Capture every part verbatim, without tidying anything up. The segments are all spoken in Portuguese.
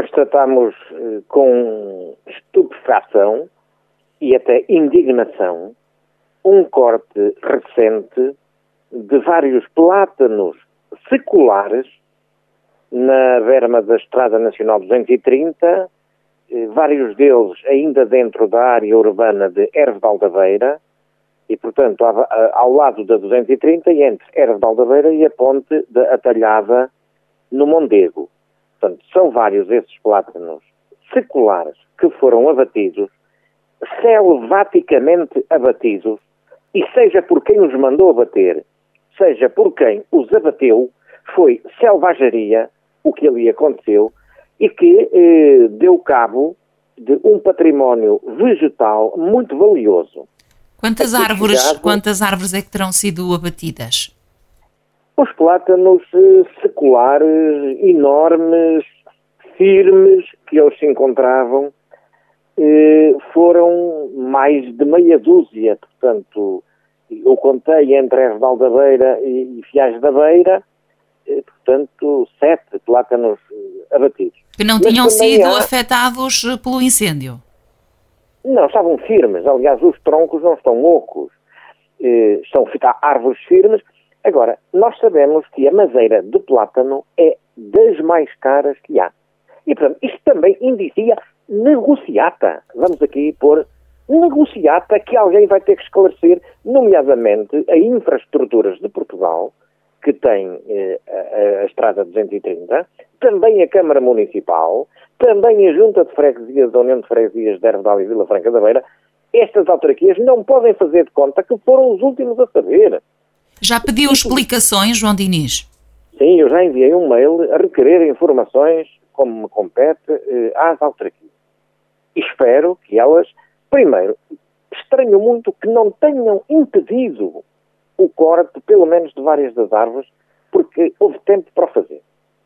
constatamos eh, com estupefação e até indignação um corte recente de vários plátanos seculares na berma da Estrada Nacional duzentos e trinta, eh, vários deles ainda dentro da área urbana de Erve de Aldaveira, e, portanto, ao, ao lado da duzentos e trinta e entre Erve de Aldaveira e a ponte da Atalhada no Mondego. Portanto, são vários esses plátanos seculares que foram abatidos, selvaticamente abatidos, e seja por quem os mandou abater, seja por quem os abateu, foi selvageria o que ali aconteceu e que eh, deu cabo de um património vegetal muito valioso. Quantas árvores, quantas árvores é que terão sido abatidas? Os plátanos eh, seculares, enormes, firmes, que eles se encontravam, eh, foram mais de meia dúzia. Portanto, eu contei entre Erve de Aldaveira e, e Fiais da Beira, eh, portanto, sete plátanos eh, abatidos. Que não tinham sido há... afetados pelo incêndio? Não, estavam firmes. Aliás, os troncos não estão ocos. Eh, são árvores firmes. Agora, nós sabemos que a madeira de plátano é das mais caras que há. E, portanto, isto também indicia negociata. Vamos aqui pôr negociata que alguém vai ter que esclarecer, nomeadamente a infraestruturas de Portugal, que tem eh, a, a Estrada duzentos e trinta, também a Câmara Municipal, também a Junta de Freguesias da União de Freguesias de Ervedal e Vila Franca da Beira. Estas autarquias não podem fazer de conta que foram os últimos a saber. Já pediu explicações, João Diniz? Sim, eu já enviei um mail a requerer informações, como me compete, eh, às autarquias. E espero que elas, primeiro, estranho muito que não tenham impedido o corte, pelo menos de várias das árvores, porque houve tempo para o fazer.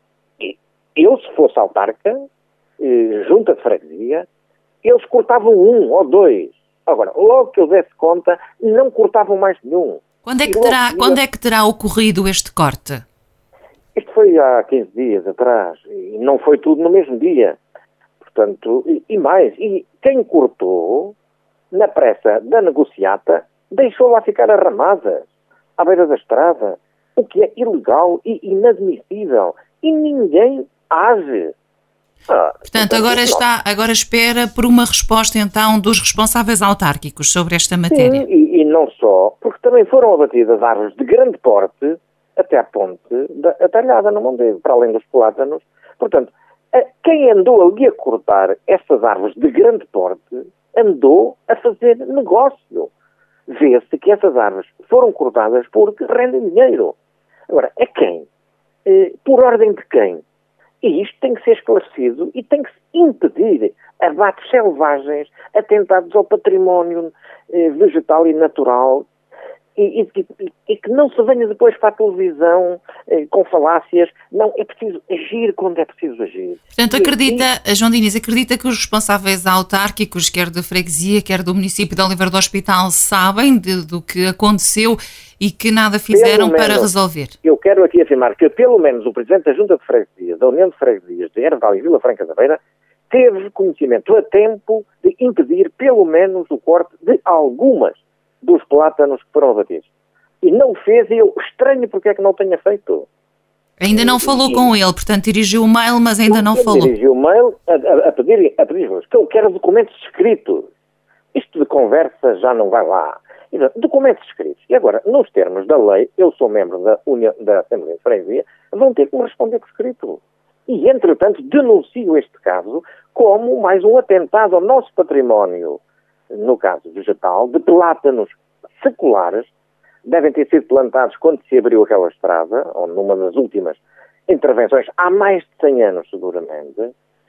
E eu, se fosse autarca, eh, junta de freguesia, eles cortavam um ou dois. Agora, logo que eu desse conta, não cortavam mais nenhum. Quando é que terá, dia... quando é que terá ocorrido este corte? Isto foi há quinze dias atrás, e não foi tudo no mesmo dia. Portanto, e, e mais, e quem cortou, na pressa da negociata, deixou lá ficar arramadas, à beira da estrada, o que é ilegal e inadmissível. E ninguém age. Ah, portanto, portanto, agora, está, agora espera por uma resposta, então, dos responsáveis autárquicos sobre esta matéria. Sim, e, e não só, porque também foram abatidas árvores de grande porte até à ponte da Atalhada no Mondego, para além dos plátanos. Portanto, a, quem andou ali a cortar essas árvores de grande porte andou a fazer negócio. Vê-se que essas árvores foram cortadas porque rendem dinheiro. Agora, a quem? Eh, por ordem de quem? E isto tem que ser esclarecido e tem que se impedir abates selvagens, atentados ao património eh, vegetal e natural, e, e, e que não se venha depois para a televisão eh, com falácias. Não, é preciso agir quando é preciso agir. Portanto, acredita, e, João Diniz, acredita que os responsáveis autárquicos, quer da freguesia, quer do município de Oliveira do Hospital, sabem de, do que aconteceu e que nada fizeram menos, para resolver? Eu quero aqui afirmar que, pelo menos, o Presidente da Junta de Freguesias, da União de Freguesias de Ervedal e Vila Franca da Beira, teve conhecimento a tempo de impedir, pelo menos, o corte de algumas dos plátanos que foram abatidos. E não o fez, e eu estranho porque é que não tenha feito. Ainda não falou e, com ele, portanto dirigiu o mail, mas ainda não falou. Dirigiu o mail a, a, a pedir a pedir-vos que eu quero documentos escritos. Isto de conversa já não vai lá. Documentos escritos. E agora, nos termos da lei, eu sou membro da, União, da Assembleia de Freguesia, vão ter que me responder por escrito. E, entretanto, denuncio este caso como mais um atentado ao nosso património, no caso vegetal, de plátanos seculares, devem ter sido plantados quando se abriu aquela estrada, ou numa das últimas intervenções, há mais de cem anos, seguramente.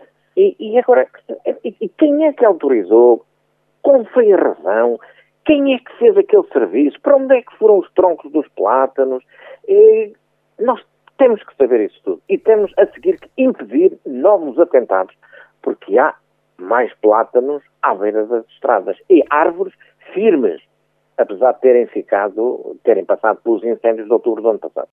E, e agora, e, e quem é que autorizou? Qual foi a razão? Quem é que fez aquele serviço? Para onde é que foram os troncos dos plátanos? E nós temos que saber isso tudo. E temos a seguir que impedir novos atentados, porque há mais plátanos à beira das estradas e árvores firmes, apesar de terem ficado, terem passado pelos incêndios de outubro do ano passado.